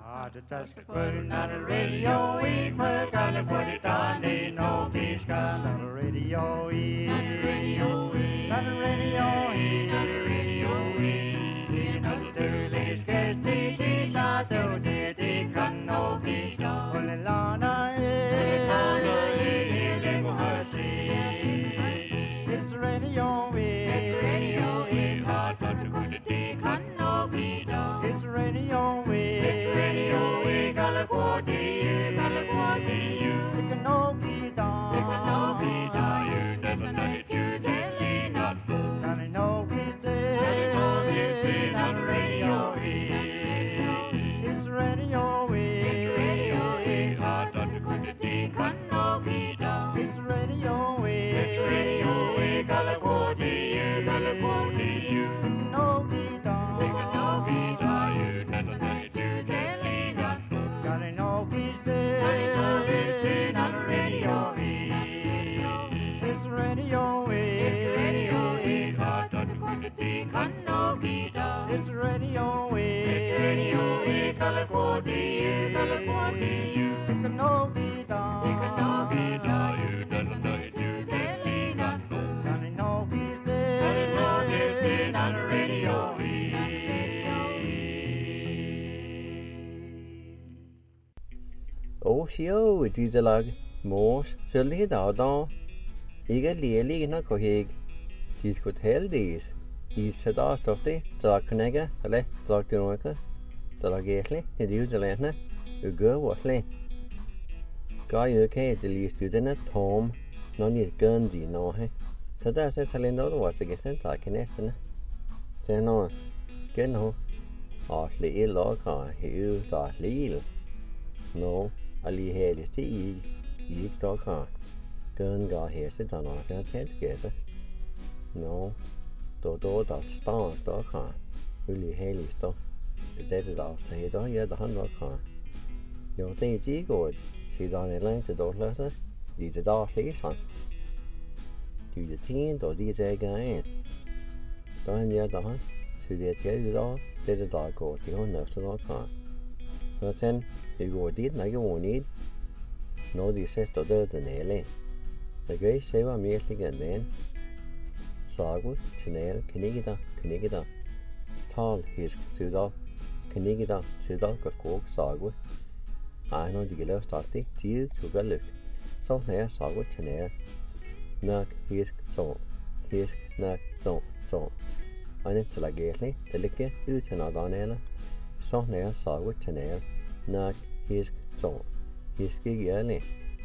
The touch putting on the radio, we put on the put it on the no peace on the radio, on the radio, on the radio, on the radio, in Australia's guest, the tato, the canoe, on the lana, it's radio, it's radio, it's hot, but the good the canoe, it's radio, it's radio, we gotta go to you, gotta go to you. The canoe, you never know it, you telling us go. And I know he's dead, on the radio, it's radio, it's radio, hot, but the good the canoe, it's radio, we gotta go to you, gotta go to you. The canoe, you never know it, you telling us go. And I know he's dead, on the radio, it's radio, hot, but the good the canoe, it's radio, we gotta go to you, gotta go to you. The canoe, you never know it, you telling us go. And I know he's dead, on the radio. Åsjå, disse lag, mors, så lidt af da. Ikke lige nok og hæg. De skulle tale des. De sætter stofte, der knækker, eller der dynøkker, der gæsle, i de udlandene, og gør vores. Gør jo ikke det lige studerne tom, når de gør de nå her. Så der er så talent over vores gæsten, der kan næstene. Det er noget, skal nå. Og slige lager, hæve, der er slige. Nå, og lige her det ikke der kan. Gøren gør her, så der når jeg tæt gæste. Nå, der står der kan. Lige her lige står. Det er det der til her, der er der han der kan. Jo, det er de godt. Så der er en lang til der løser. De til der slige sådan. De er tænkt, og de er til gang. Der er en der der. Så det er til der. Det er der går til hun efter der kan. Og sen, vi går dit, når jeg går ned. Når de sætter der den hele. Der gør jeg se, hvad mere slik en mand. Sagu, tinal, knækkeder. Tal, hisk, sydal. Knækkeder, sydal, kok, sagu. Ej, når de kan lave startet, de tukker lyk. Så nær sagu, tinal. Nok, hisk, så. Hisk, nok, så. Og net til at gæsle, det ligger ud til noget andet. Så nær sagu, tinal. Nok, hisk, så. Hisk, ikke ærlig.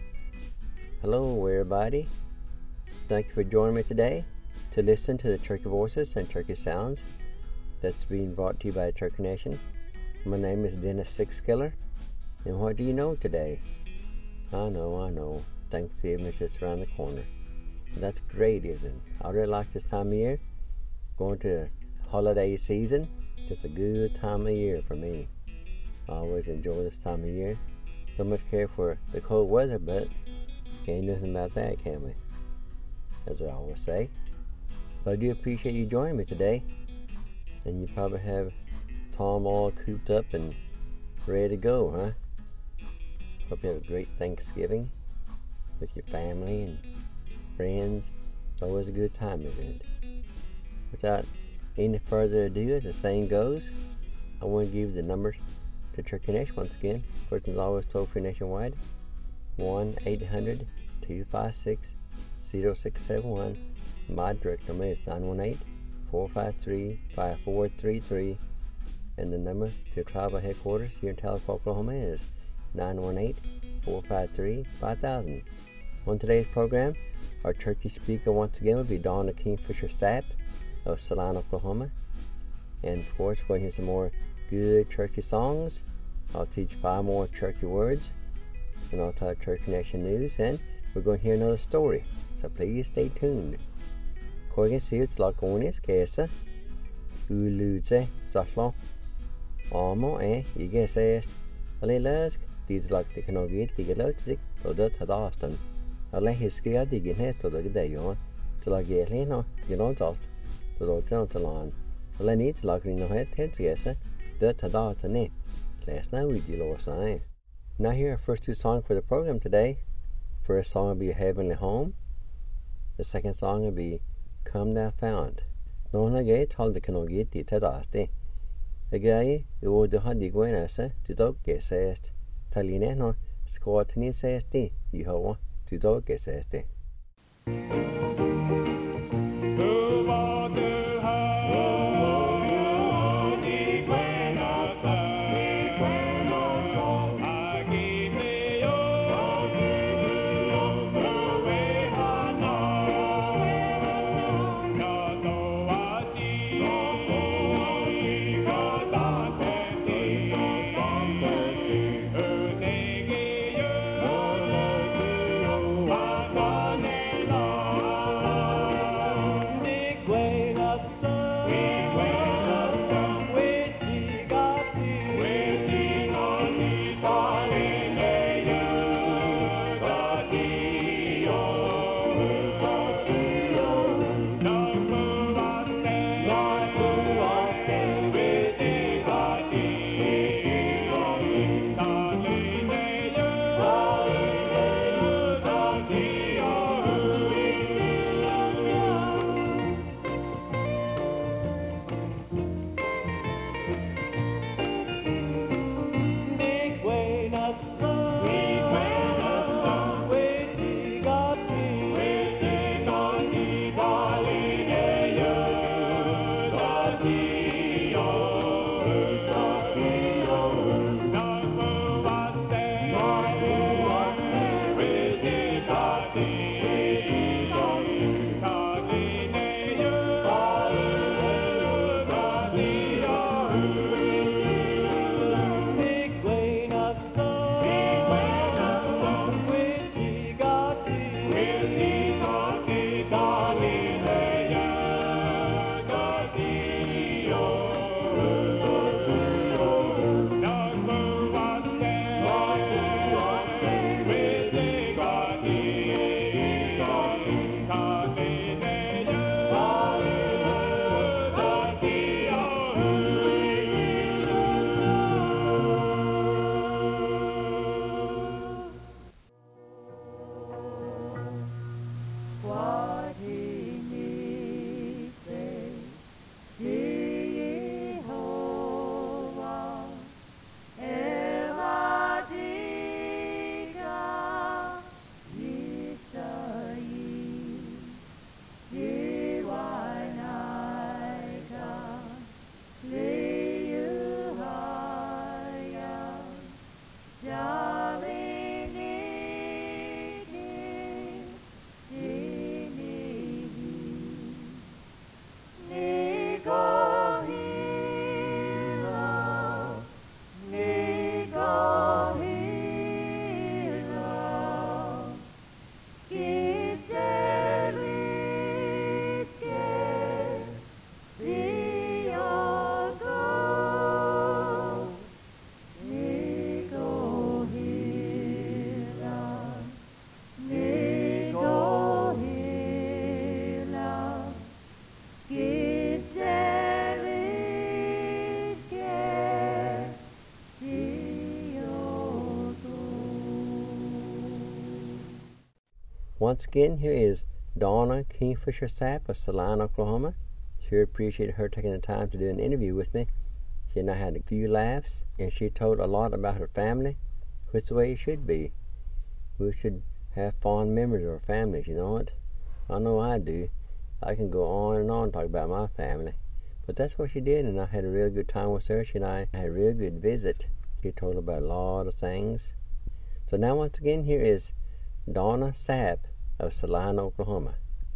Hello, everybody. Thank you for joining me today to listen to the Turkey Voices and Turkey Sounds that's being brought to you by Turkey Nation. My name is Dennis Sixkiller, and what do you know today? I know. Thanksgiving is just around the corner. That's great, isn't it? I really like this time of year. Going to holiday season, just a good time of year for me. I always enjoy this time of year. Don't much care for the cold weather, but can't do nothing about that, can we? As I always say. But I do appreciate you joining me today. And you probably have Tom all cooped up and ready to go, huh? Hope you have a great Thanksgiving with your family and friends. It's always a good time, isn't it? Without any further ado, as the saying goes, I want to give you the numbers to Turkey Nation once again. First and always toll free nationwide. 1-800-256-0671. My direct number is 918-453-5433. And the number to tribal headquarters here in Tulsa, Oklahoma is 918-453-5000. On today's program, our turkey speaker once again will be Donna Kingfisher Sapp of Salina, Oklahoma. And of course, we're going to hear some more good turkey songs. I'll teach 5 more turkey words. And I'll tell Turkey Nation news. And we're going to hear another story. So please stay tuned. Korgen sier lakonis kese. Ulute zaflo. Amo ikke sest. Alle løsk. Dies lag teknologi ligger løtsik. Og det tar avstand. Alle hisker digenhet og det er jo. Til lag gjerlig nå. Det er alt. Det er til land. Alle nit lag rino het kese. Det tar avstand. Last night we did all sign. Now here are first two songs for the program today. First song will be Heavenly Home. The second song will be Come Thou Fount. Nåna gay talde kan og gitt dit tadasti. Agay o de hadi gwenasa to dog gesest. Taline no skot ni sesti. Jehovah to dog gesesti. Once again, here is Donna Kingfisher Sapp of Salina, Oklahoma. Sure appreciate her taking the time to do an interview with me. She and I had a few laughs, and she told a lot about her family, which is the way it should be. We should have fond memories of our families, you know what? I know I do. I can go on and on talk about my family. But that's what she did, and I had a real good time with her. She and I had a real good visit. She told about a lot of things. So now once again, here is Donna Sapp of Salina, Oklahoma.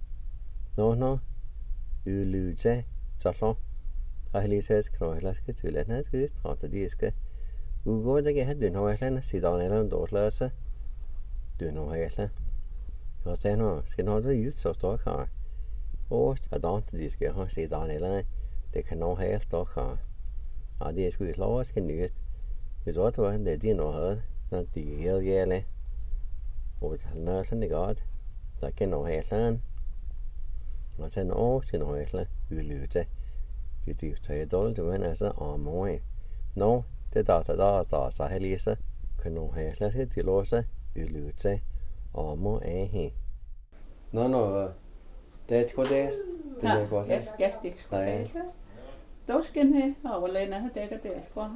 No, Uluze, Saslon. I says, Croilaska, Tuletnas, Gist, after Diska. Ugo de Get, do no Island, sit on Island, Dortlasa. Do no Island. I say no, skin all the youth so stock car. Or I don't Diska, sit on Island, they can no hair stock car. I did squeeze laws can use. Is what one they didn't know her, not the hill yelly. Or the nurse and the god. That can no hair. I said, no, she no hair, you lose it. You do say a doll to win as an arm away. No, det der så helise kan nu hele sig til låse ylute amo he. No det skulle det det godt. Jeg stik skulle det. Dosken he overlena har det qua.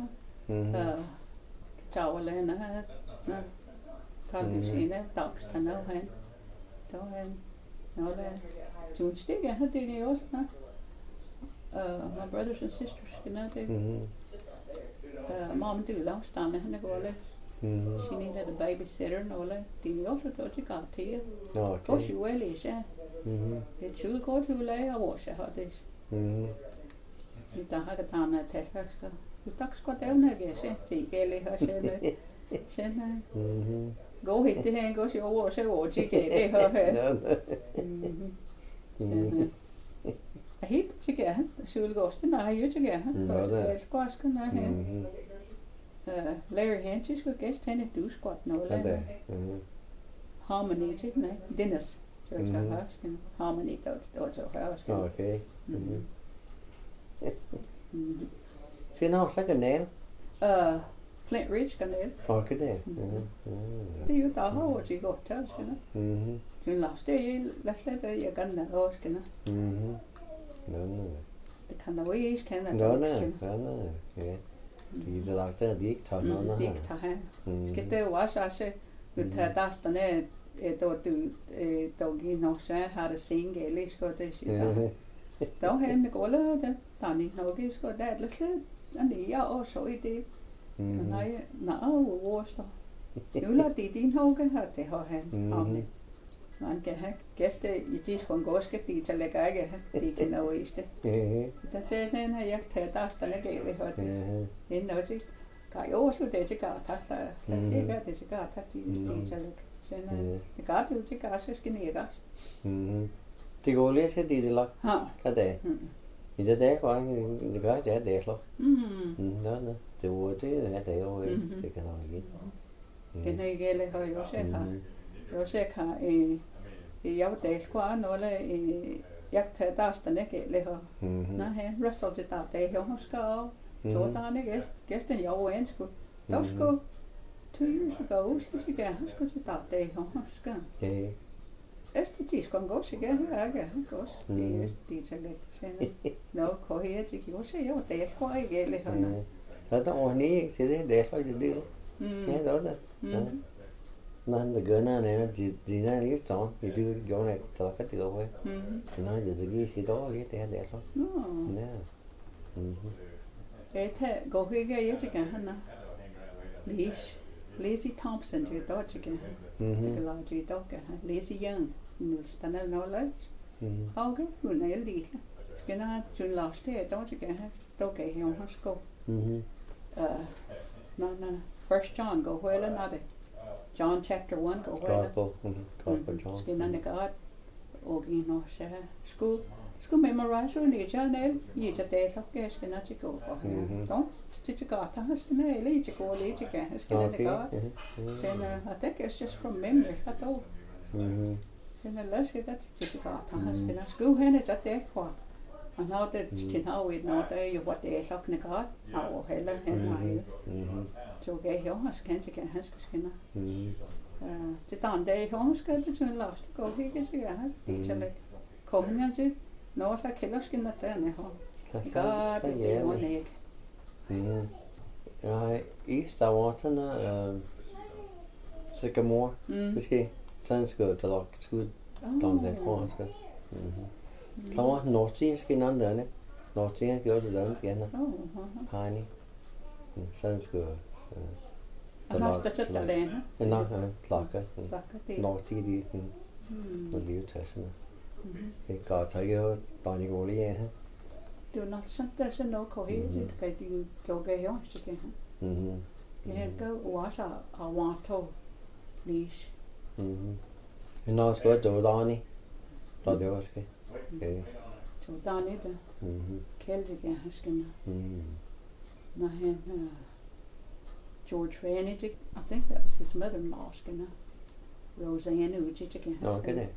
Taverlena har talvisine dagstana han. Då han June stick har det også. My brothers and sisters, det. Mom and dad afstanden han går lidt. She needed a babysitter og lidt. Det også tog til til. Og she well is ja. Det skulle gå til læge og wash har det. Vi der har getan at tage skal. Du tak skal det hun ikke se. Det gælder har set. Sen gå helt det her går så over så over til det har. Helt til han skulle gå sten der jo til han. Det skal skal han. Larry Henry skulle gæst hende du squat no la. Harmony til nej. Dennis. Så jeg har skal harmony der så har skal. Okay. Finder også like nail. Flint Ridge kanal. Okay det. Det er jo der har også godt til skal. Så last det slet jeg kan da også skal. Det kan da være kan da. Ja. De lagt der de ikke tager noget. De ikke tager han. Skal det jo også nu tager der stande då giver nok så har det singe eller skal det sige. Då han går der der ni nok skal der lidt and jeg også i det. Nej hvor så. Nu lader det din hoge har det har han. Man kan have gæster i det skulle gå skal de til lægge ikke det kan jo ikke. Der sagde han at jeg tager der stande gale har det. En noget til kan jo også det til gar tak der. Det gør det til gar tak de til lægge. Sen det gør det til gar så skal nægges. Det går lidt til det lag. Kan det. I det der var det gør det der så. Nå. Det var det er det jo det kan nok ikke. Den er gale har jo set her. Jeg ser kan jeg var der skulle noget jeg tager der stande gale her. Nå han Russell det der her hun skal så der er gæsten jeg var en skulle. Der skulle 2 years ago så til gerne skulle til der her skal. Estetisk kan gå sig gerne jeg går. Det er til lidt sen. Nå kan jeg til jo se jeg var der skulle ikke gale her. Så der var ni til det så det. Ja det var det. Man det gør når det er lige så det du gjorde det så kan det gå. Nå det giver sig dårligt det der så. Ja. Det går ikke jeg til gerne. Lazy Thompson det der til gerne. Det kan lade det der gerne. Lazy Young nu stannar noget. Okay, hun er lille. Skal der til last det der til gerne. Der kan jeg hun skal. No. First John go well another. John chapter 1 go well. Gospel John. Skal der godt og i no så skulle memorize og lige channel i det der så skal der til gå. Så det godt der skal der lige til gå lige til gerne. Skal der godt. Så I think it's just from memory at all. Så der lad sig det til godt der skal der skulle hen til det for. Og når det til noget når der jo hvad det er så kan godt og heller hen og så gav jeg også kan til han skal skinne. Det der en dag hun skal det til last gå ikke til han det til komme han til når så kan jeg skinne der nede her. Godt det er hun ikke. Ja i Starwater Sycamore måske sådan skal til lagt skud der det tror jeg. Så var Nordsjælland skinner der Nordsjælland gjorde det der igen. Piny. Sådan skulle har støttet der lande. Nej, klakker. Nordsjælland det og livet sådan. Det går tage jo dårlig rolig ja. Det er nok sådan der så noget det kan de gøre her så kan han. Det går også og want to please. Men når skal du Donnie. Der det også skal. Så der er det. Kælte jeg skal. Når han George Raney, I think that was his mother-in-law skal. Roseanne Uchi skal. Okay det.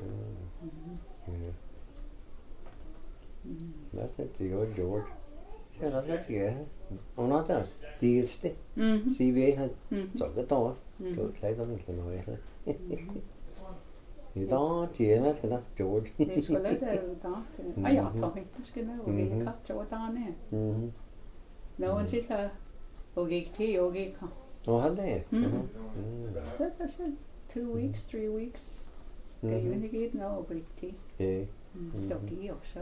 That's it, George. Kaya sa tiga. Ona ta diilste. CV han så då. Då klart så mycket nu. I dag tiga med ska George. Det skulle det da. Ja, tar inte ska nu och vi kapte och där ner. Nå till och gick till och gick. Och hade. Det var så 2 weeks, 3 weeks. Kan ju inte git nå och gick till. Ja. Doggy också.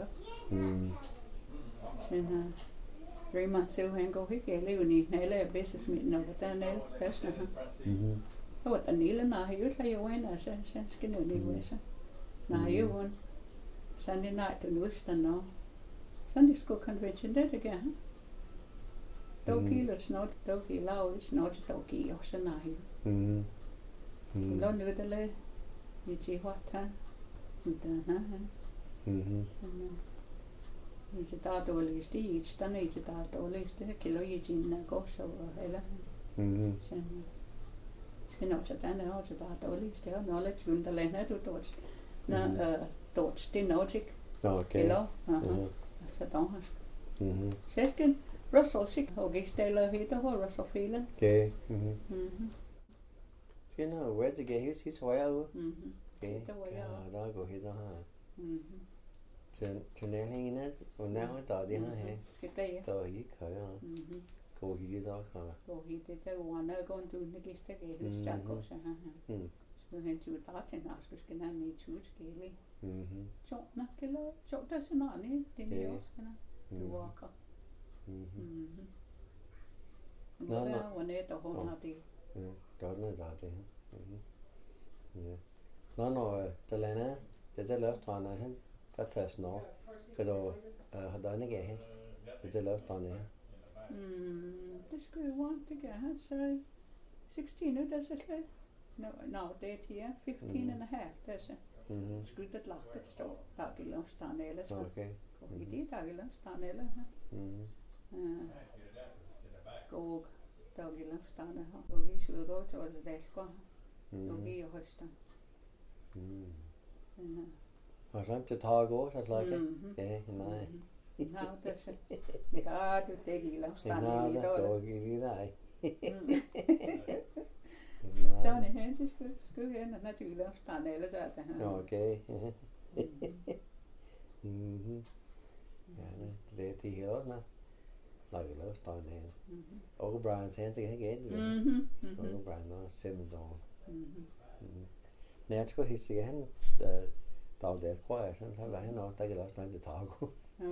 Sen 3 months ago han går ikke leve ni alle business meeting og der er alle personer. Og der nille når han jo jo en altså så skal nu lige så. Når jo en Sunday night den udstand nå. Sunday school convention det der her. Doggy og snart doggy lav snart doggy og så nej. Nå nu det le. Vi til hotel. Ichi taatolisti ichtan ichi taatolisti kilo ichinna koso hela. Sen också tänne också taatolisti ja nolle chundalena tu tots. Na tots tinochik. Okej. Kilo. Så då. Sesken Russell sig och gistela hita och Russell Phelan. Okej. Skal nå where to get his way out. Okay. Ja, der går hit og her. Til hende og nærmere der det her. Skal det Der ikke kører. Går hit der så. Går hit det var når går du ikke gæster gæld så går så her. Skal hen til der til når skal han i tuskele. Så nok eller så der så når det er jo skal du walker. Nå, og net og hun har det. Ja, der er noget der det. Ja. Nå, der lander, det der løftrænder hen, der tager snart. For du har der ikke her. Det der løftrænder her. Det skulle jo være, det gør han, så 16 år, der så slet. No, det er her, 15 and a half, der så. Skulle det lakke, det står, der er løftrænder eller så. Okay. I det, der er løftrænder eller her. Gå, der er løftrænder her. Og vi skulle gå til alle dasker. Og vi er høsten. Og så til tago så slag. Ja, nej. Nej, det så. Ja, du det ikke lavstand i dag. Går ikke der. Så er det hen til skulle hen og naturligt lavstand eller så der her. Okay. Ja, det er helt nå. Nej, vi laver stand her. Og Brian tænker ikke igen. Og Brian er 7 år. Når jeg skulle sige han der var det tror jeg sådan så var han også der kan også noget tago.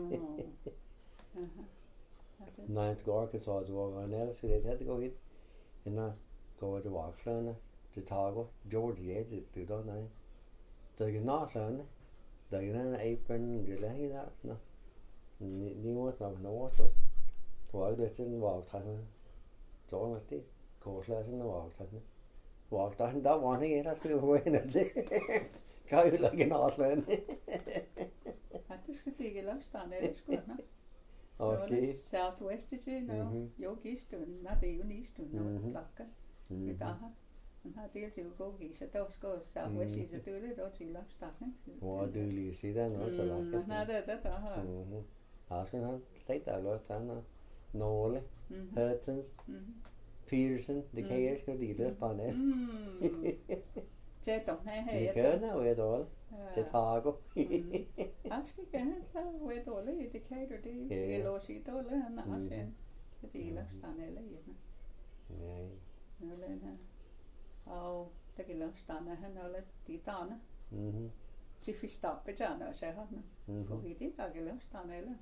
Nej, det går ikke så det var en ellers det havde gå hit. Når går det var klerne til tago. George ja det der nej. Der er nok klerne. Der er en apron det der her der. Ni var nok noget så. Var det sådan var træne. Så var det går sådan var træne. Var der var han ikke der skulle gå ind og det. Kan jo lage en afslag. Ja, det skal det ikke lavstand eller skulle nå. Okay. Southwest det nu. Jo gistun, nej det er jo nistun nu klakker. Vi der har. Han har det til at gå i så der skal Southwest så det er lidt også til lavstand. Hvor du lige sidder nu så lakker. Nej, det der har. Har skal han slet der lå stand Norle, Hurtons, Peterson, det kan jeg skal de der stand af. Det er her. Det kan jo være dårligt. Det tago. Jeg skal gerne klare være dårligt. Det kan det. Det er lås i dårligt. Han har sen. Det er lavstand eller igen. Nej. Nu den her. Og der kan lavstand han holder de dane. Til vi stopper gerne så han. Går vi det der kan lavstand eller.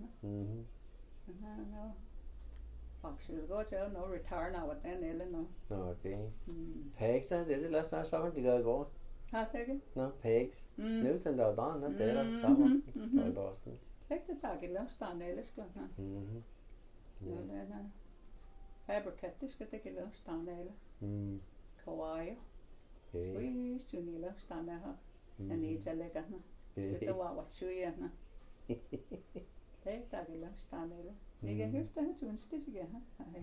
Faktisk går til at nå retire now at den eller nå. Okay. Pegs det er lavstand sammen de gør går. Har det ikke? Nå, pegs. Nu den der dan det er sammen. Der er sådan. Ikke det der kan lavstand eller skal han. Nu den her. Fabrikat det skal det kan lavstand eller. Kawaii. Vi skulle lavstand her. En italiener. Det var hvad siger han. Det der kan lavstand eller. Det kan huske det til en sted igen.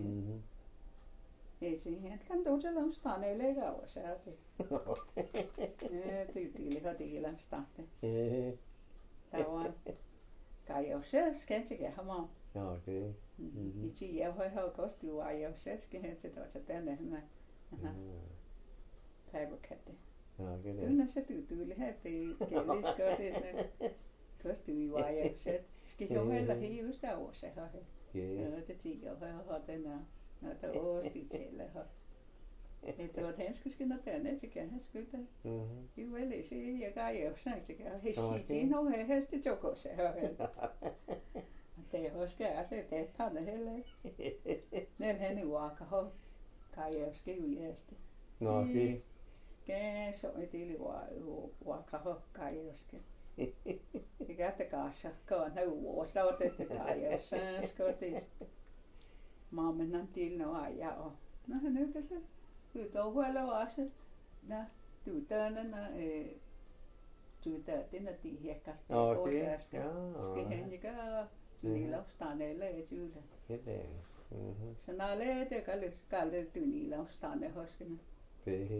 Jeg siger, han kan dog til lavstand eller ikke over, så er det. Ja, det har det hele startet. Der var, kan jeg jo selv skændt ikke ham om. Ja, okay. Ichi jeg har kost du var jeg selv skal hen til der til den her. Fabrikatte. Ja, det Du når så du have det gælde skal det sådan. Kost du var jeg selv skal jo heller helt just der også her. Ja, det tænker jeg har den her. Når der også det tæller her. Det var han skulle skynde der ned til kan han skulle der. Det var lige se jeg gav jeg sådan til kan he sige nu her heste joko så her. Det også skal altså det tager det heller. Den han jo har kan jeg skal jo jæste. Nå, okay. Kan så det var kan jeg skal. Det gør det gasser. Kan han jo også lave det kan jeg så skal det. Mamma han til nu ja og nå han er det. Du dog heller også. Nå, du der du der den de her kan. Okay. Skal han ikke du lavstand eller et jule. Det. Så når det kan det du lavstand hoskene. Det.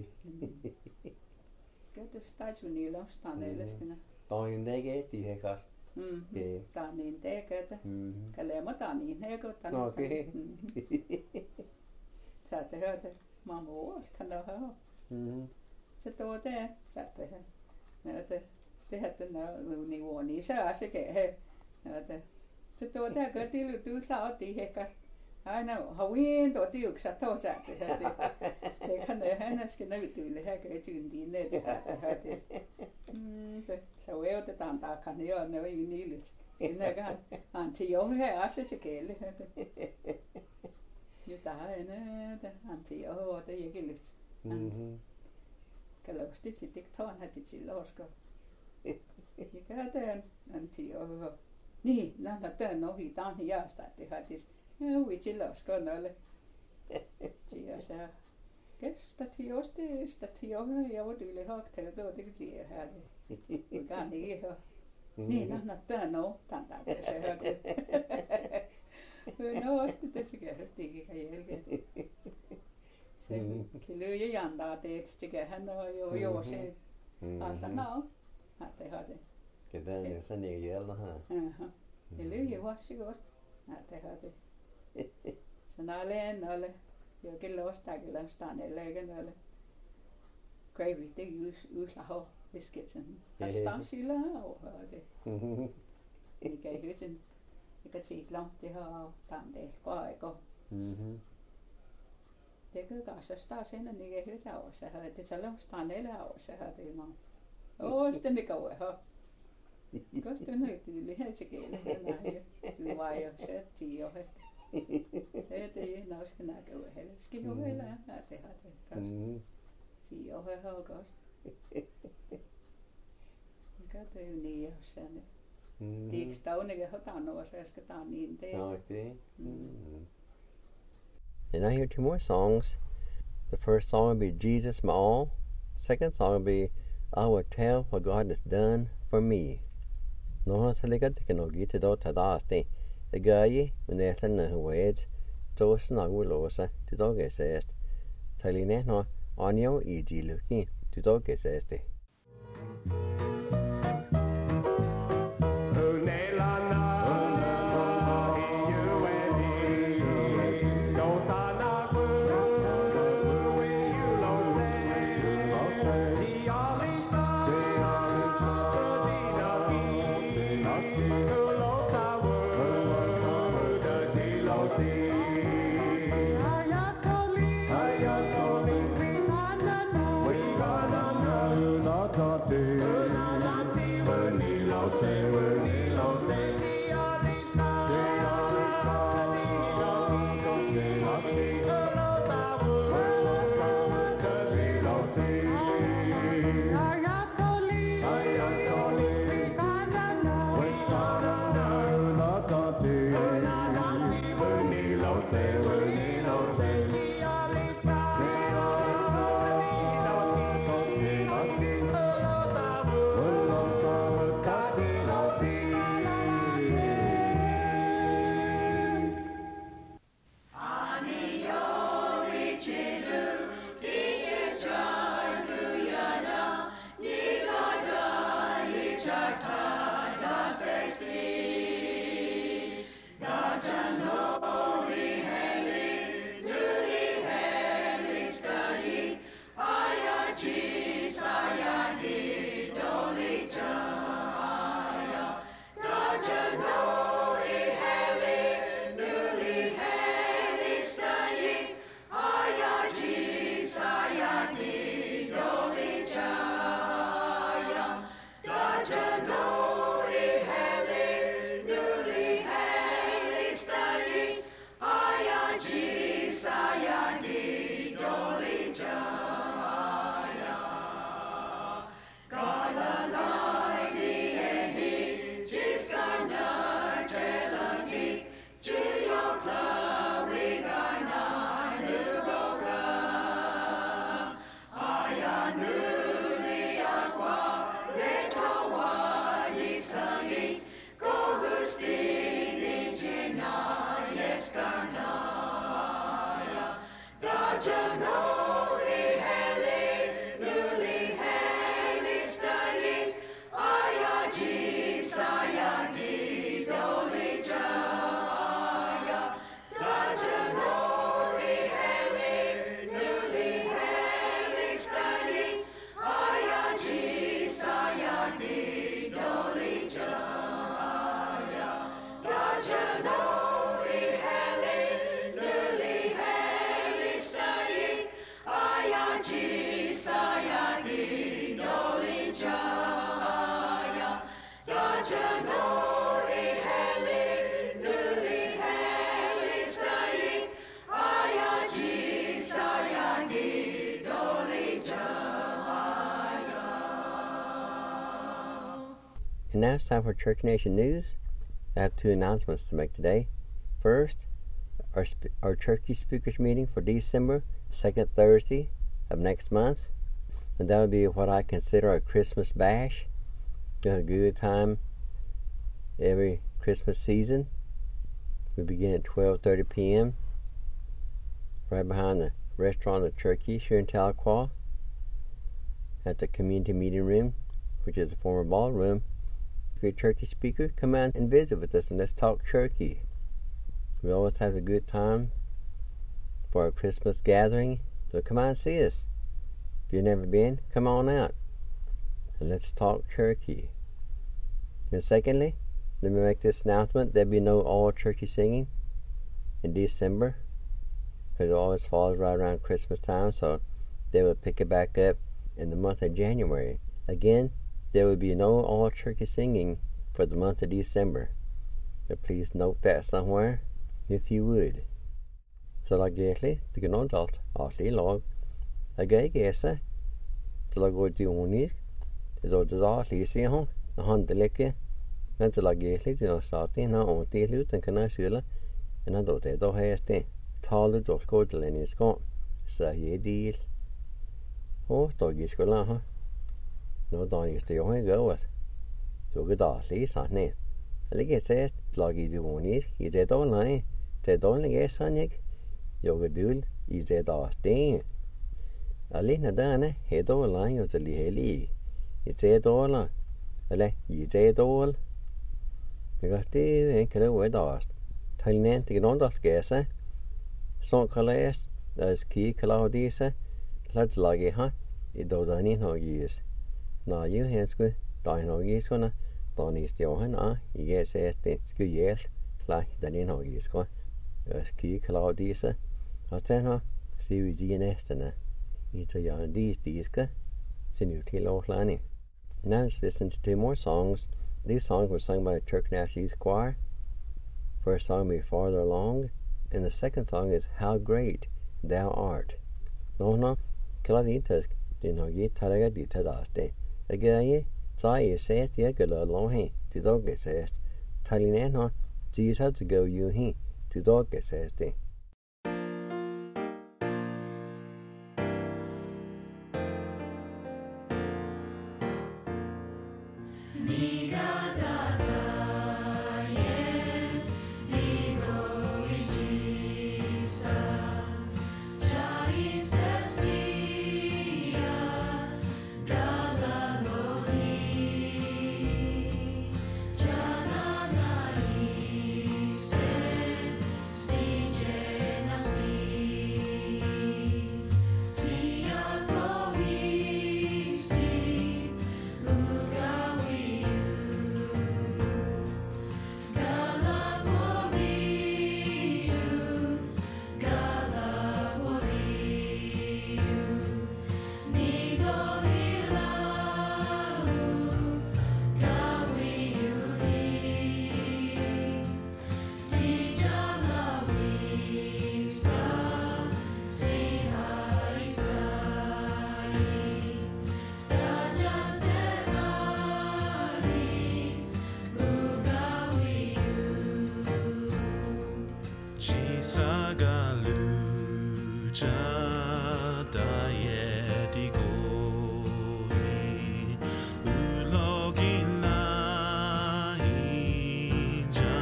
Det start du lavstand eller skene. Der er en dag de her kan. Der er en dag det. Kan lade mig der en her godt der. Okay. Så det hørte mamma kan der høre. Så det var det så det her. Når det havde når niveauet så også kan have. Det så det var der godt det du klar det her kan. I know how we end og det jo så tog så det her det kan det han skal nok det her kan ikke din det det her det. Så er det der kan jeg nå i nilet. Det er han til jo her også til gælde her det. Jo der er en der han til jo det ikke lidt. Kan lave det til diktoren har det til også. Jeg kan det han til jo. Nej, der er noget i den her sted det har det. Ja, vi til os gør noget. Det er så. Gæst der til os det stativ jeg var det ville have taget det det kan sige her det. Vi kan ikke høre. Nej, der er noget der så hør det. Nå, det tykker jeg det ikke kan hjælpe. Så kan løje Jan der det tykker han og jo se. Altså nå. Det har det. Det er sådan en hjælp her. Det løje også godt. Det har det. Så når alle jeg kan låse der kan lave stand eller ikke noget. Gravy det udslag beskeden. Har stansiller og det. Jeg kan høre den. Jeg kan se langt det har der går ikke. Det kan godt så start sen og jeg hørte af så har det så lave stand eller af så har det mig. Den det går her. Godt det er det lige her til gælde. Nej, det var jo så 10 år. Det er nok skal nok gå heller. Skal jo heller. Ja, det har det godt. 10 år har jeg godt. Det gør det jo lige sådan. Det er ikke stående, jeg har der noget, så jeg skal der en dag. Okay. And I hear 2 more songs. The first song will be Jesus My All. Second song will be I Will Tell What God Has Done For Me. Nå, så ligger det kan nok til dog tage der sted. Det gør jeg, men det er sådan en højt. Så snakker vi låse til dog er sæst. Taline nå, og jo i dialogi til dog er sæst det. No And now it's time for Church Nation News. I have two announcements to make today. First, our Turkey Speakers meeting for December, second Thursday of next month. And that would be what I consider a Christmas bash. We have a good time every Christmas season. We begin at 12:30 p.m. right behind the restaurant of Turkey here in Tahlequah at the community meeting room, which is a former ballroom. If you're a Turkey speaker, come out and visit with us and let's talk Turkey. We always have a good time for our Christmas gathering, so come out and see us. If you've never been, come on out and let's talk Turkey. And secondly, let me make this announcement. There'll be no all turkey singing in December because it always falls right around Christmas time, so they will pick it back up in the month of January. Again, there will be no all turkey singing for the month of December. So please note that somewhere, if you would. Så la egentlig, det kan noe alt, alltid lag. Jeg gese, til å gå til unisk, det er det alltid sier hun, det handler ikke, men til å egentlig, til å starte inn, og til ut, den kan jeg skylde, men da det da har jeg sted, taler da skal til en skål, så jeg deal, og da jeg skulle ha. Nå da jeg stod jo ikke over, så jeg da alltid satt ned. Jeg ikke ses, lag i det unisk, i det dårlig, det dårlig er sånn jeg, jeg dul, i det da sted. Alene denne er dårlig, og til hele i det dårlig, eller i det dårlig. Jeg har det ikke det over da. Talene til noen da skal jeg sånn kan jeg, da skal jeg klare disse, klart lage her, i dårlig har gis. Når jeg hensker, da har gis henne, da niste jeg henne, jeg ser det skal gjøre, klart den har gis henne. Jeg skal klare disse, og til her, ser vi de næstene. These Now let's listen to two more songs. These songs were sung by the Church National Youth Choir. First song will be Farther Along, and the second song is How Great Thou Art. No, Kaladitas, Dinogi Taraga di Tadaste. The guy, Sai says, Yagala Lohe, to dog says, Talinano, Jesus had to go you he, to dog says they.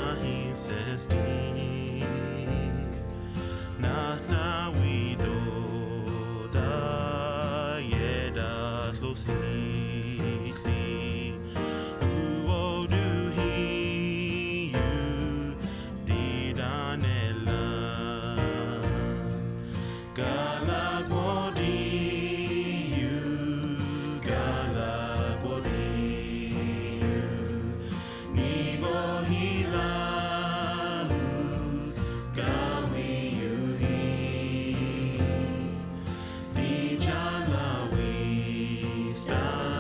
Na we do sweetly. Who do he you did anella Galagodi you Galagodi you Nigo hila gawi you he Di jalawi sa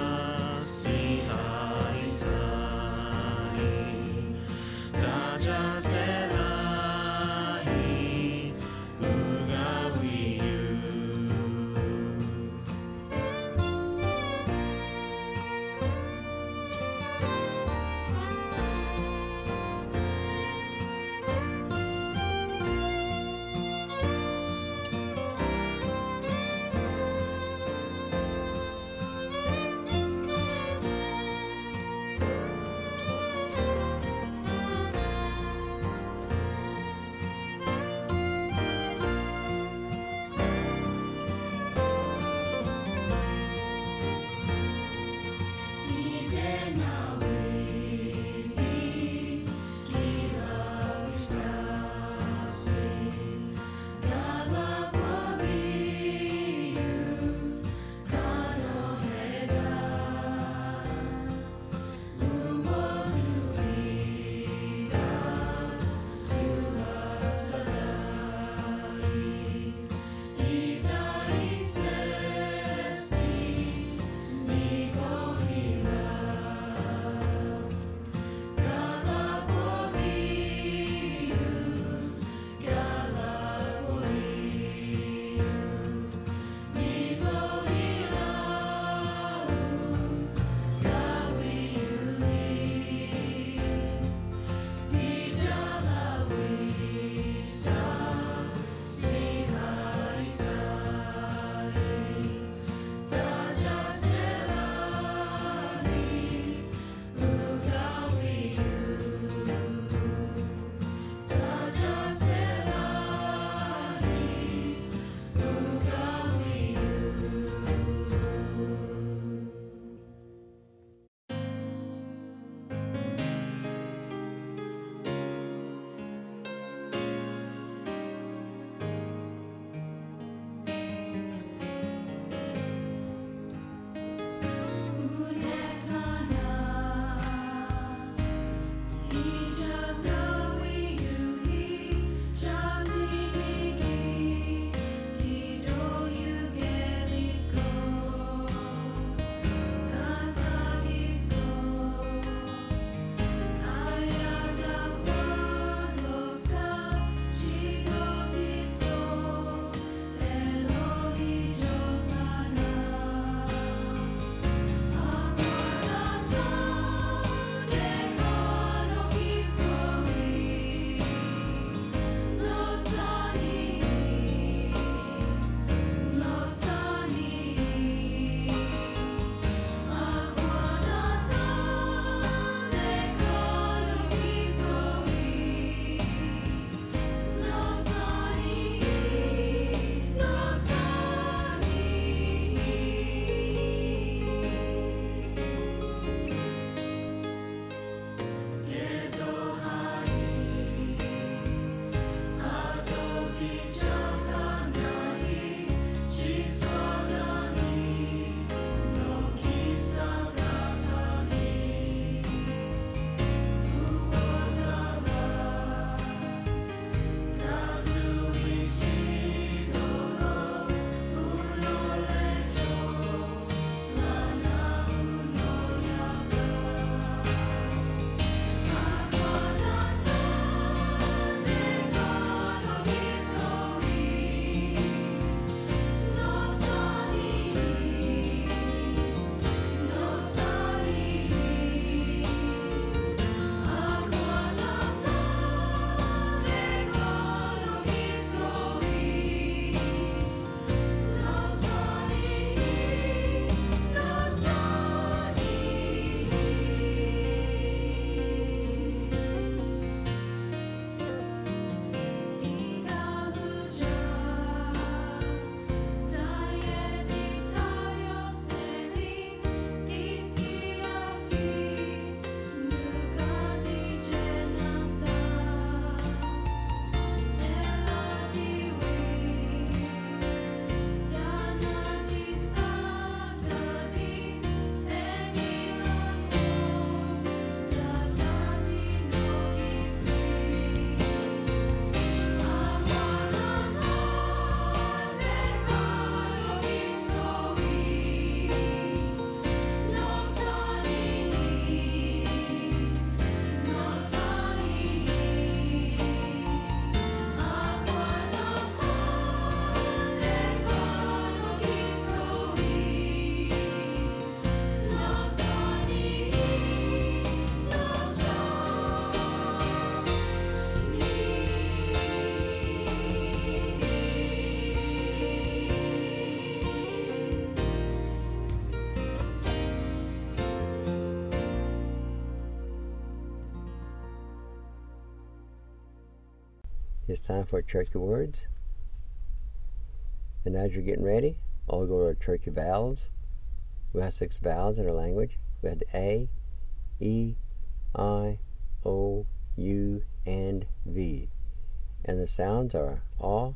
It's time for Cherokee words. And as you're getting ready, I'll go to our Cherokee vowels. We have 6 vowels in our language. We have the A, E, I, O, U, and V. And the sounds are A,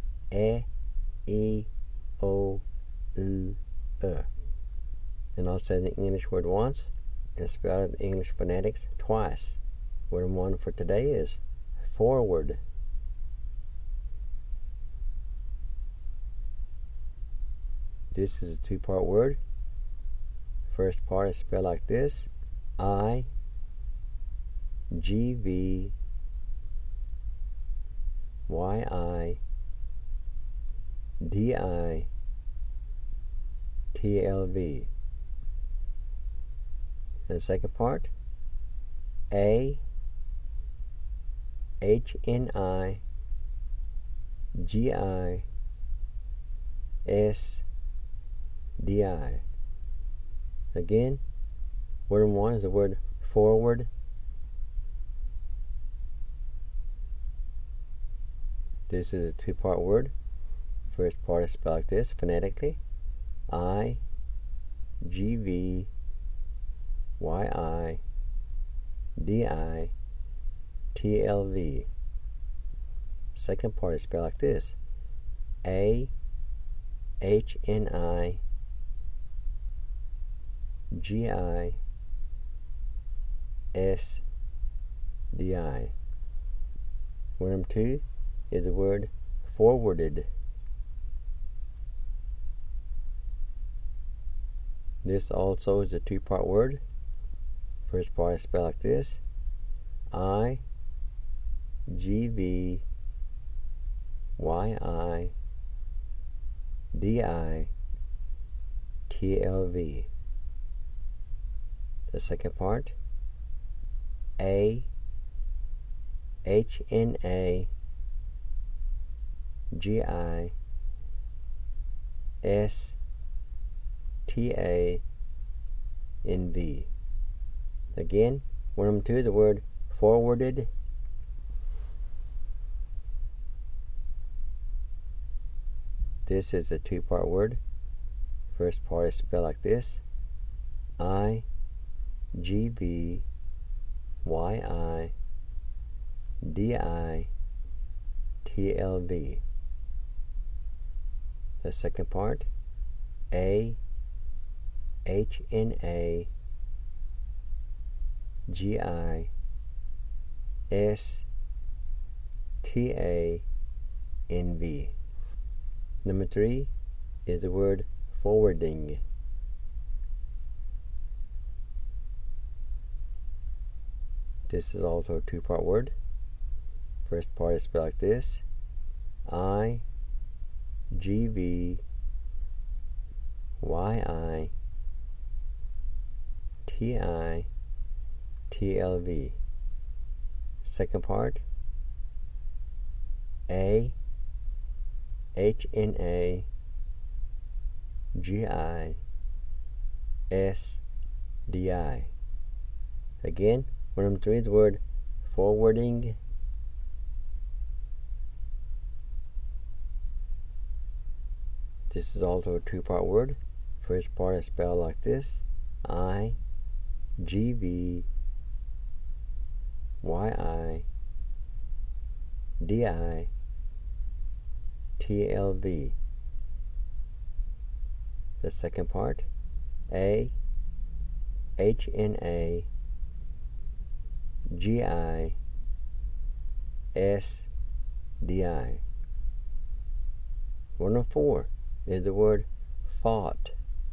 E, O, U, And I'll say the English word once and spell out the English phonetics twice. Word 1 for today is forward. This is a 2-part word. First part is spelled like this: I, G, V, Y, I, D, I, T, L, V. And the second part: A, H, N, I, G, I, S, D, I. Again, word 1 is the word forward. This is a 2-part word. First part is spelled like this phonetically: I, G, V, Y, I, D, I, T, L, V. Second part is spelled like this: A, H, N, I, G, I, S, D, I. Word number 2 is the word forwarded. This also is a 2-part word. First part is spelled like this: I, G, V, Y, I, D, I, T, L, V. The second part: A, H, N, A, G, I, S, T, A, N, V. Again, word number 2 is the word forwarded. This is a 2-part word. First part is spelled like this: I, G, V, Y, I, D, I, T, L, V. The second part: A, H, N, A, G, I, S, T, A, N, V. Number 3 is the word forwarding. This is also a 2-part word. First part is spelled like this: I, G, V, Y, I, T, I, T, L, V. Second part: A, H, N, A, G, I, S, D, I. Again, word number 3 is the word forwarding. This is also a 2-part word. First part is spelled like this: I, G, V, Y, I, D, I, T, L, V. The second part: A, H, N, A, G, I, S, D, I. Word number 4 is the word fought.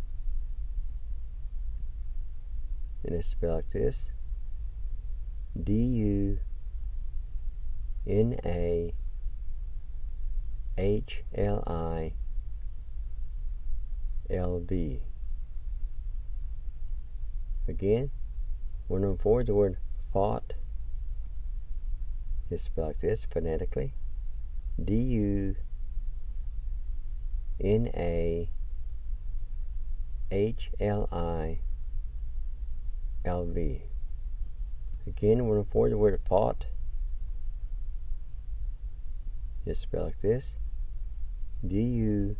And it's spelled like this: D-U-N-A-H-L-I-L-V. Again, word number 4 is the word fought. It's spelled like this phonetically: D-U-N-A-H-L-I-L-V. Again, word number 4 is the word fought. It's spelled like this. DUNAHLV.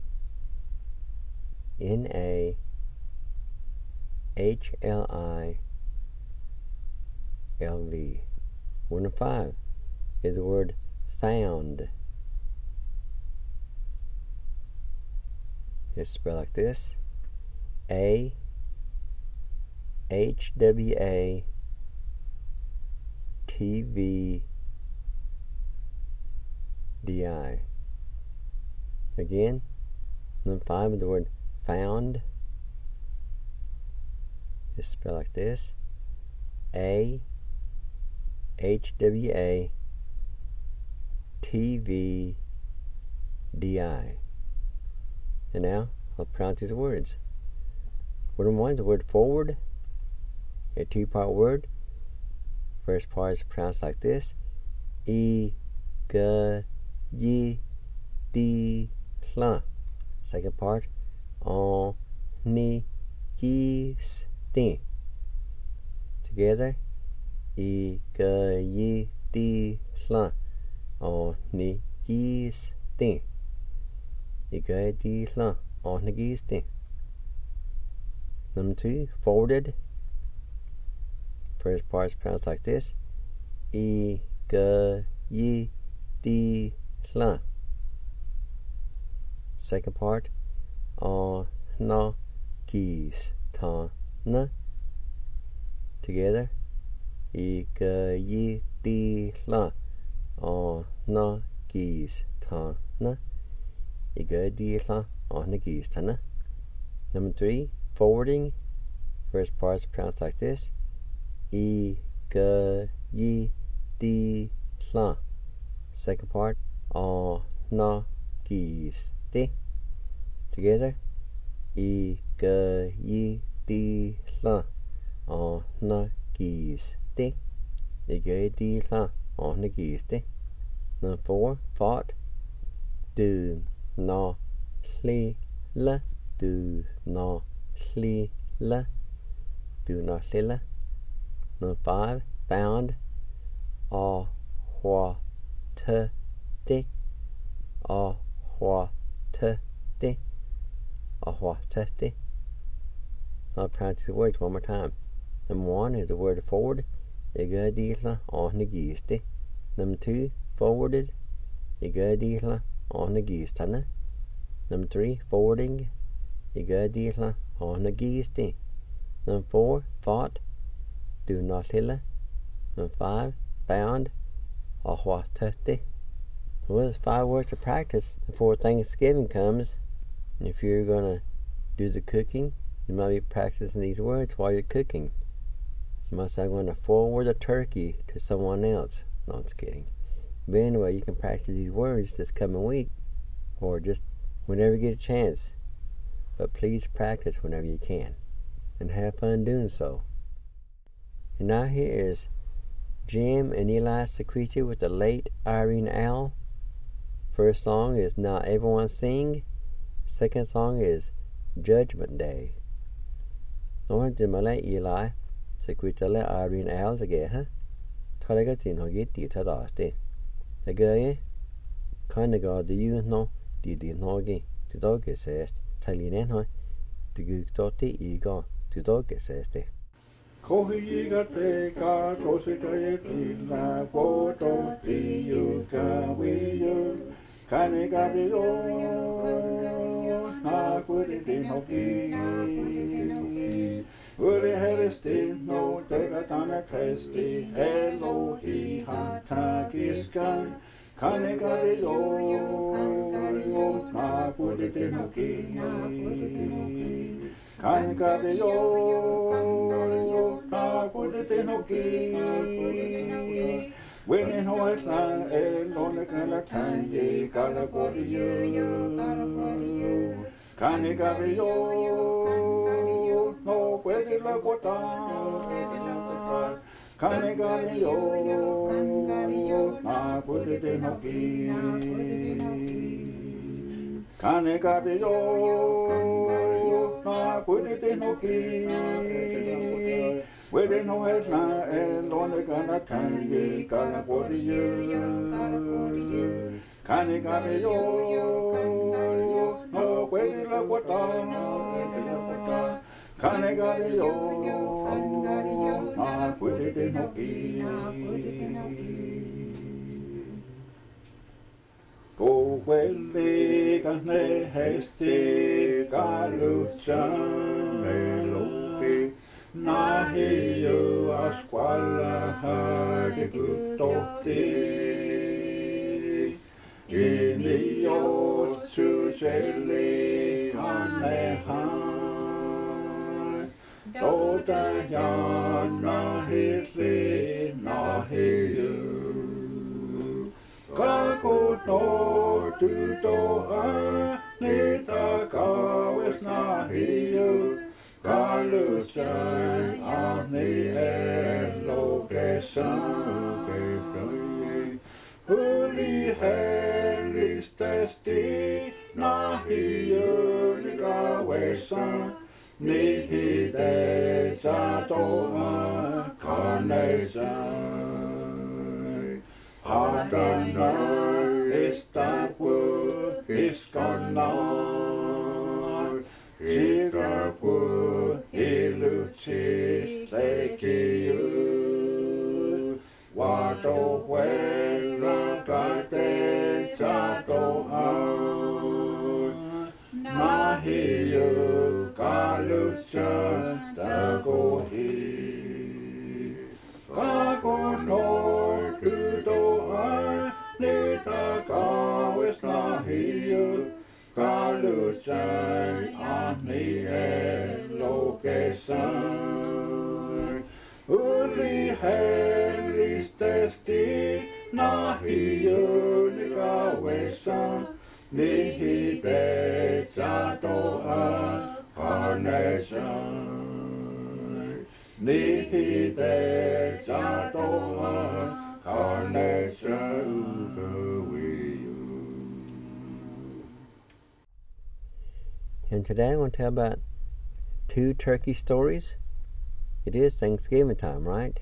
1 and 5 is the word found. It's spelled like this. AHWATVDI. Again, number 5 is the word found. It's spelled like this. AHWATVDI. And now I'll pronounce these words. Word number 1 is the word forward, a 2-part word. First part is pronounced like this. E-G-Y-D-L. Second part, on-ni-gis-tin. Together, E-G-Y-D-L. On-ni-gis-tin. E-G-Y-D-L. On-ni-gis-tin. Number 2, forwarded. First part is pronounced like this. E-G-Y-D-L. Second part, on-na-gis-tan. Together, E-G-Y-D-L. On-na-gis-tan. E-G-Y-D-L. On-na-gis-tan. Number 3, forwarding. First part is pronounced like this. E-G-Y-D-L. Second part, on-na-gis-tin. Together, E-G-Y-D-L. On-na-gis-tin. E-G-Y-D-L. On-na-gis-tin. Number 4, fought. Do-na-hli-la. Do-na-hli-la. Do-na-hli-la. Number 5, found. Ah-hwa-te-ti. Ah-hwa-te-ti. Ah-hwa-te-ti. I'll pronounce the words one more time. Number 1 is the word forward. E-G-Y-D-L. On-na-gis-tin. Number 2, forwarded. E-G-Y-D-L. On-na-gis-tan. Number 3, forwarding. E-G-Y-D-L. On-na-gis-tin. Number 4, fought. Do-na-hli-la. Number 5, found. Ah-hwa-te-ti. So there's 5 words to practice before Thanksgiving comes. If you're going to do the cooking, you might be practicing these words while you're cooking. You might say, I'm going to forward a turkey to someone else. No, I'm just kidding. But anyway, you can practice these words this coming week, or just whenever you get a chance. But please practice whenever you can, and have fun doing so. And now here is Jim and Eli Sequiti with the late Irene Owl. First song is Now Everyone Sing. Second song is Judgment Day. Nói Jim và Eli Sequiti là Irene Owl rồi kìa ha. Thôi đây cái chuyện họ ghét đi thật đó chứ. Đây cái cái này có đi nó đi nó cái từ đó cái sẽ thay liền nè thôi. Từ cái đó thì ý có từ đó cái sẽ thế. Kohi ga te ka kose ka e tina poto ti yu ka wi yu kane ka te o na kuri te no ki uri heresti no te ka tana testi elo hi ha ta kiskan kane ka te o na kuri te no ki kane ka te o na kuri te no ki Wene hoa la e lona kala kanye kala kori yu Kane kare yo no puede la kota Kane kare yo na puede te no ki Kane kare yo na puede te no ki Wede no es la el donde kana kanye kana kori yu Kanikario, no puede la guatana. Kanikario, na puede te no Go welle kane heste kaluchan elote na hiyo asquala de gutote inio susele aneha Dota yana hitle na hiyo Kako no tuto a nita kawes na hiyo Kalusan a ni elokesan Huli helis testi na hiyo ni kawesan Ni hide sa toa kanesan Hadana istapu iskanar Sirapu ilucis lekiu Wato huera kate satoan Nahiyu kalusa tagohi Kagonor tudoa nita kawes nahiyu Kalusan ani elokesan Uli helis testi nahiyu ni kawesan Nihide satoa kanesan Nihide satoa kanesan And today I'm going to tell about 2 turkey stories. It is Thanksgiving time, right?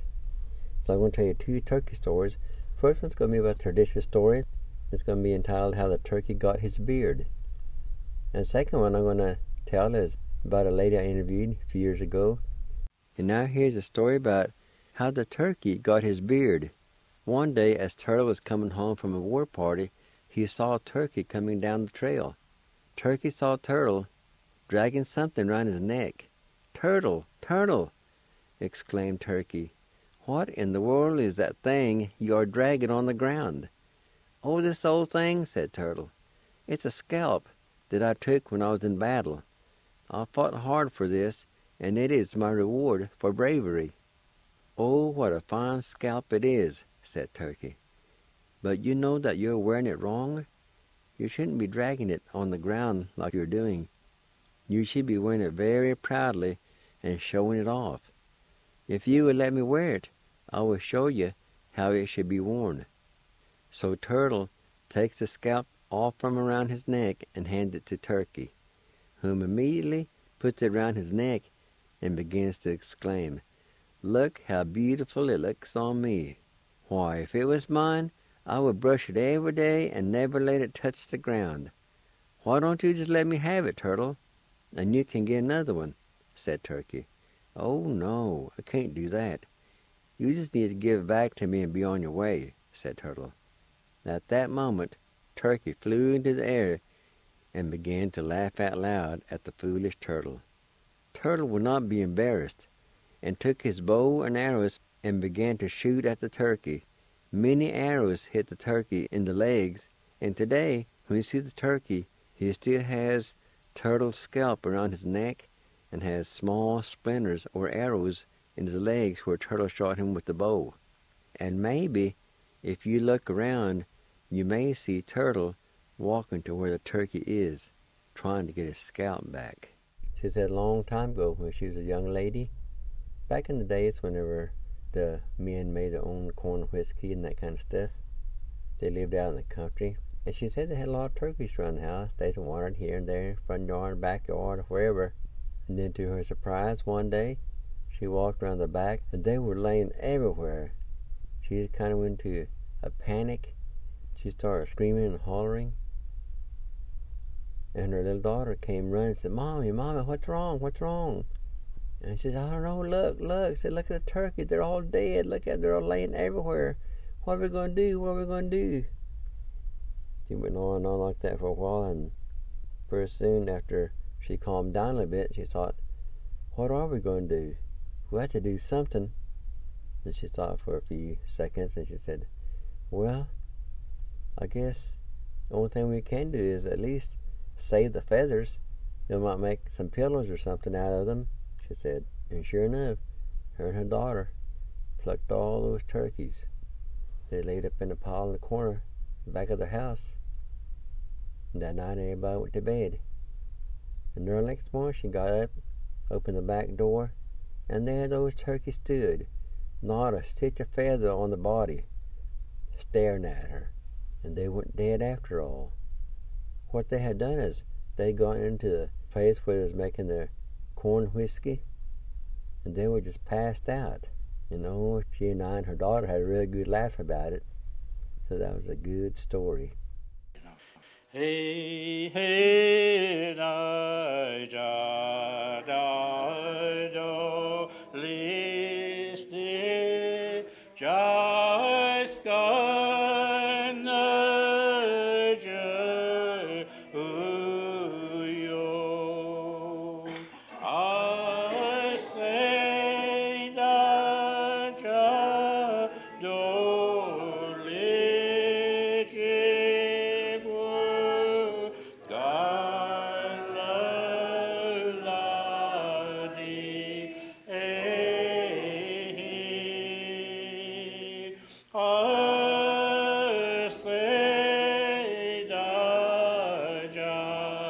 So I'm going to tell you 2 turkey stories. First one's going to be about a traditional story. It's going to be entitled How the Turkey Got His Beard. And the second one I'm going to tell is about a lady I interviewed a few years ago. And now here's a story about how the turkey got his beard. One day, as Turtle was coming home from a war party, he saw Turkey coming down the trail. Turkey saw Turtle dragging something round his neck. "Turtle, Turtle!" exclaimed Turkey. "What in the world is that thing you are dragging on the ground?" "Oh, this old thing," said Turtle. "It's a scalp that I took when I was in battle. I fought hard for this, and it is my reward for bravery." "Oh, what a fine scalp it is," said Turkey. "But you know that you're wearing it wrong. You shouldn't be dragging it on the ground like you're doing. You should be wearing it very proudly and showing it off. If you would let me wear it, I will show you how it should be worn." So Turtle takes the scalp off from around his neck and hands it to Turkey, whom immediately puts it around his neck and begins to exclaim, "Look how beautiful it looks on me. Why, if it was mine, I would brush it every day and never let it touch the ground. Why don't you just let me have it, Turtle, and you can get another one?" said Turkey. "Oh, no, I can't do that. You just need to give it back to me and be on your way," said Turtle. At that moment, Turkey flew into the air and began to laugh out loud at the foolish Turtle. Turtle would not be embarrassed, and took his bow and arrows and began to shoot at the turkey. Many arrows hit the turkey in the legs, and today, when you see the turkey, he still has Turtle's scalp around his neck and has small splinters or arrows in his legs where Turtle shot him with the bow. And maybe, if you look around, you may see Turtle walking to where the turkey is, trying to get his scalp back. She said a long time ago when she was a young lady, back in the days whenever the men made their own corn whiskey and that kind of stuff, they lived out in the country. And she said they had a lot of turkeys around the house. They just wandered here and there, front yard, backyard, or wherever. And then to her surprise, one day, she walked around the back, and they were laying everywhere. She just kind of went into a panic. she started screaming and hollering. And her little daughter came running and said, Mommy, what's wrong? What's wrong? And she said, I don't know, look. She said, look at the turkeys. They're all dead. Look at they're all laying everywhere. What are we going to do? What are we going to do? She went on and on like that for a while, and pretty soon after she calmed down a little bit, she thought, what are we going to do? We have to do something. And she thought for a few seconds, and she said, well, I guess the only thing we can do is at least save the feathers. They might make some pillows or something out of them, she said. And sure enough, her and her daughter plucked all those turkeys. They laid up in a pile in the corner, back of the house. And that night everybody went to bed. And the next morning she got up, opened the back door, and there those turkeys stood, not a stitch of feather on the body, staring at her. And they weren't dead after all. What they had done is they got into the place where they was making their corn whiskey, and they were just passed out. You know, she and I and her daughter had a really good laugh about it. So that was a good story. Hey, hey, na, ja, da, do, liste, ja, skan, na, ja, yo. I say that ja, do, liste, I say, da, ja,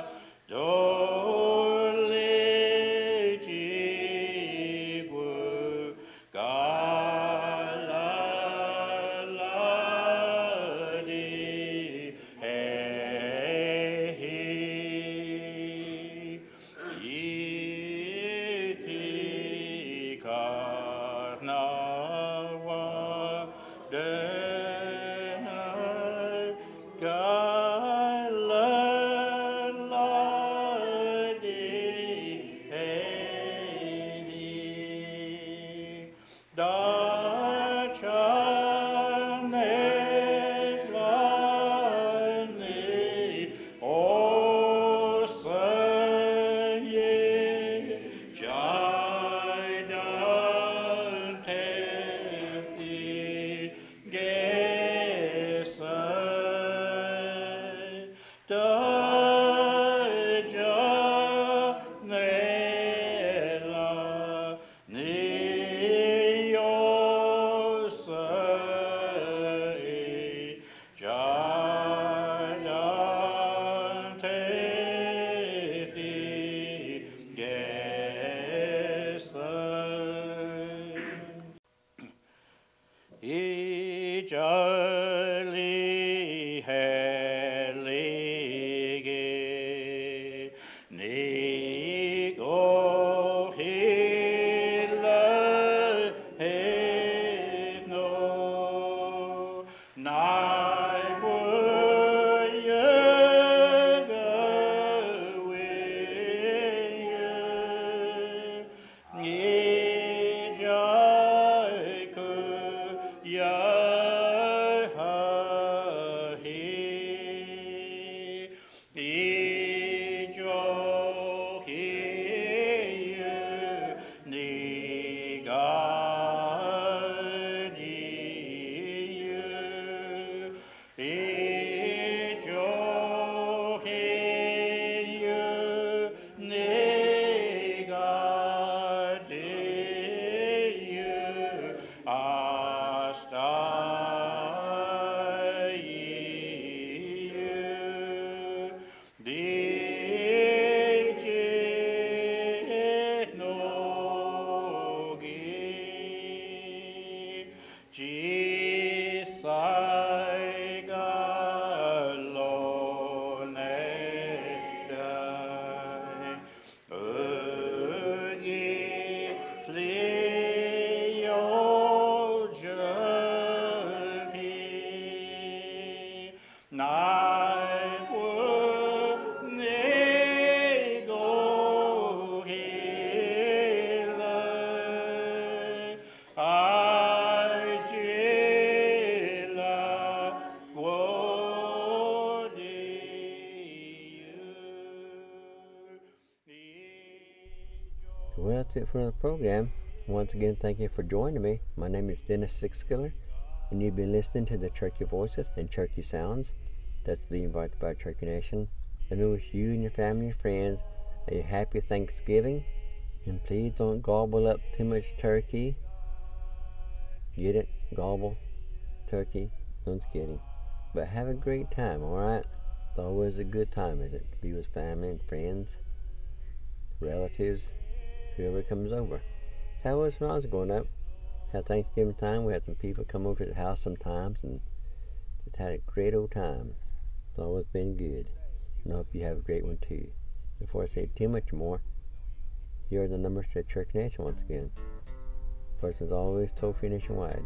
Well, that's it for the program. Once again, thank you for joining me. My name is Dennis Sixskiller, and you've been listening to the Cherokee Voices and Cherokee Sounds that's being brought by Cherokee Nation. And I wish you and your family and friends a happy Thanksgiving. And please don't gobble up too much turkey. Get it? Gobble turkey. Don't get it. But have a great time, alright? It's always a good time, isn't it? To be with family and friends, relatives, whoever comes over. That's how it was when I was growing up. At Thanksgiving time, we had some people come over to the house sometimes and just had a great old time. It's always been good. And I hope you have a great one too. Before I say too much more, here are the numbers to Cherokee Nation once again. First, as always, toll-free nationwide,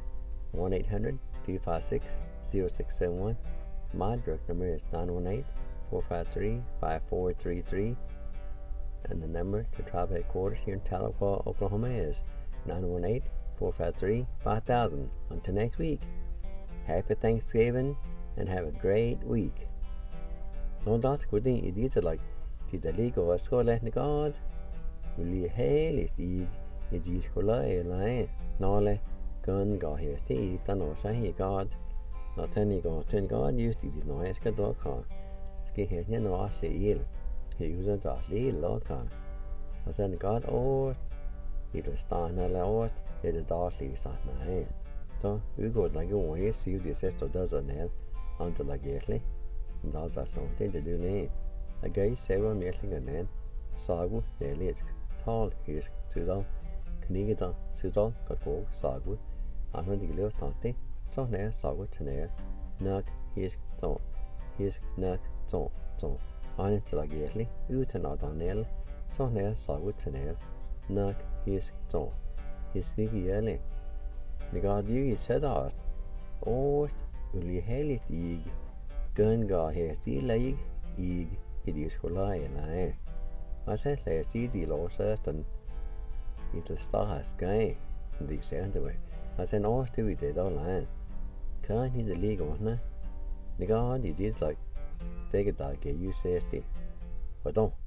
1-800-256-0671. My direct number is 918-453-5433. And the number to tribal headquarters here in Tahlequah, Oklahoma is 918-453-5000. Until next week, happy Thanksgiving and have a great week. Nå da skulle det i dit like til der ligger og skålet god. Vil hele stig i de skulle eller nåle gun gå her til der når så her god. Når tænker går tænker god just i det når jeg skal dog kan. Skal her nye når sel. Her user der sel lokker. Og så god åt. Det er stand eller åt. Det er dårligt sagt nej. Så udgår der går her siger det sætter der så ned. Antal egentlig. That's nothing to do now. A guy several meeting a man, Sagu, Nelisk, Tall, Hisk, Sudal, Knigida, Sudal, Gakog, Sagu, Ahmed Gilio Tante, so near Sagu Tanea, Nug, Hisk, Ton, Hisk, Nug, Ton, on until I gately, Utanad on Nell, so near Sagu Tanea, Nug, Hisk, Ton, Hisk Niggy. The god you said out, oh, Uli Haley Dig. Gun går her til leg i de skulle eller hvad så læs de låser den i det større skæg de ser det ved og så overstår vi det der land kan I det ligge under det går de det like det der kan you say det hvordan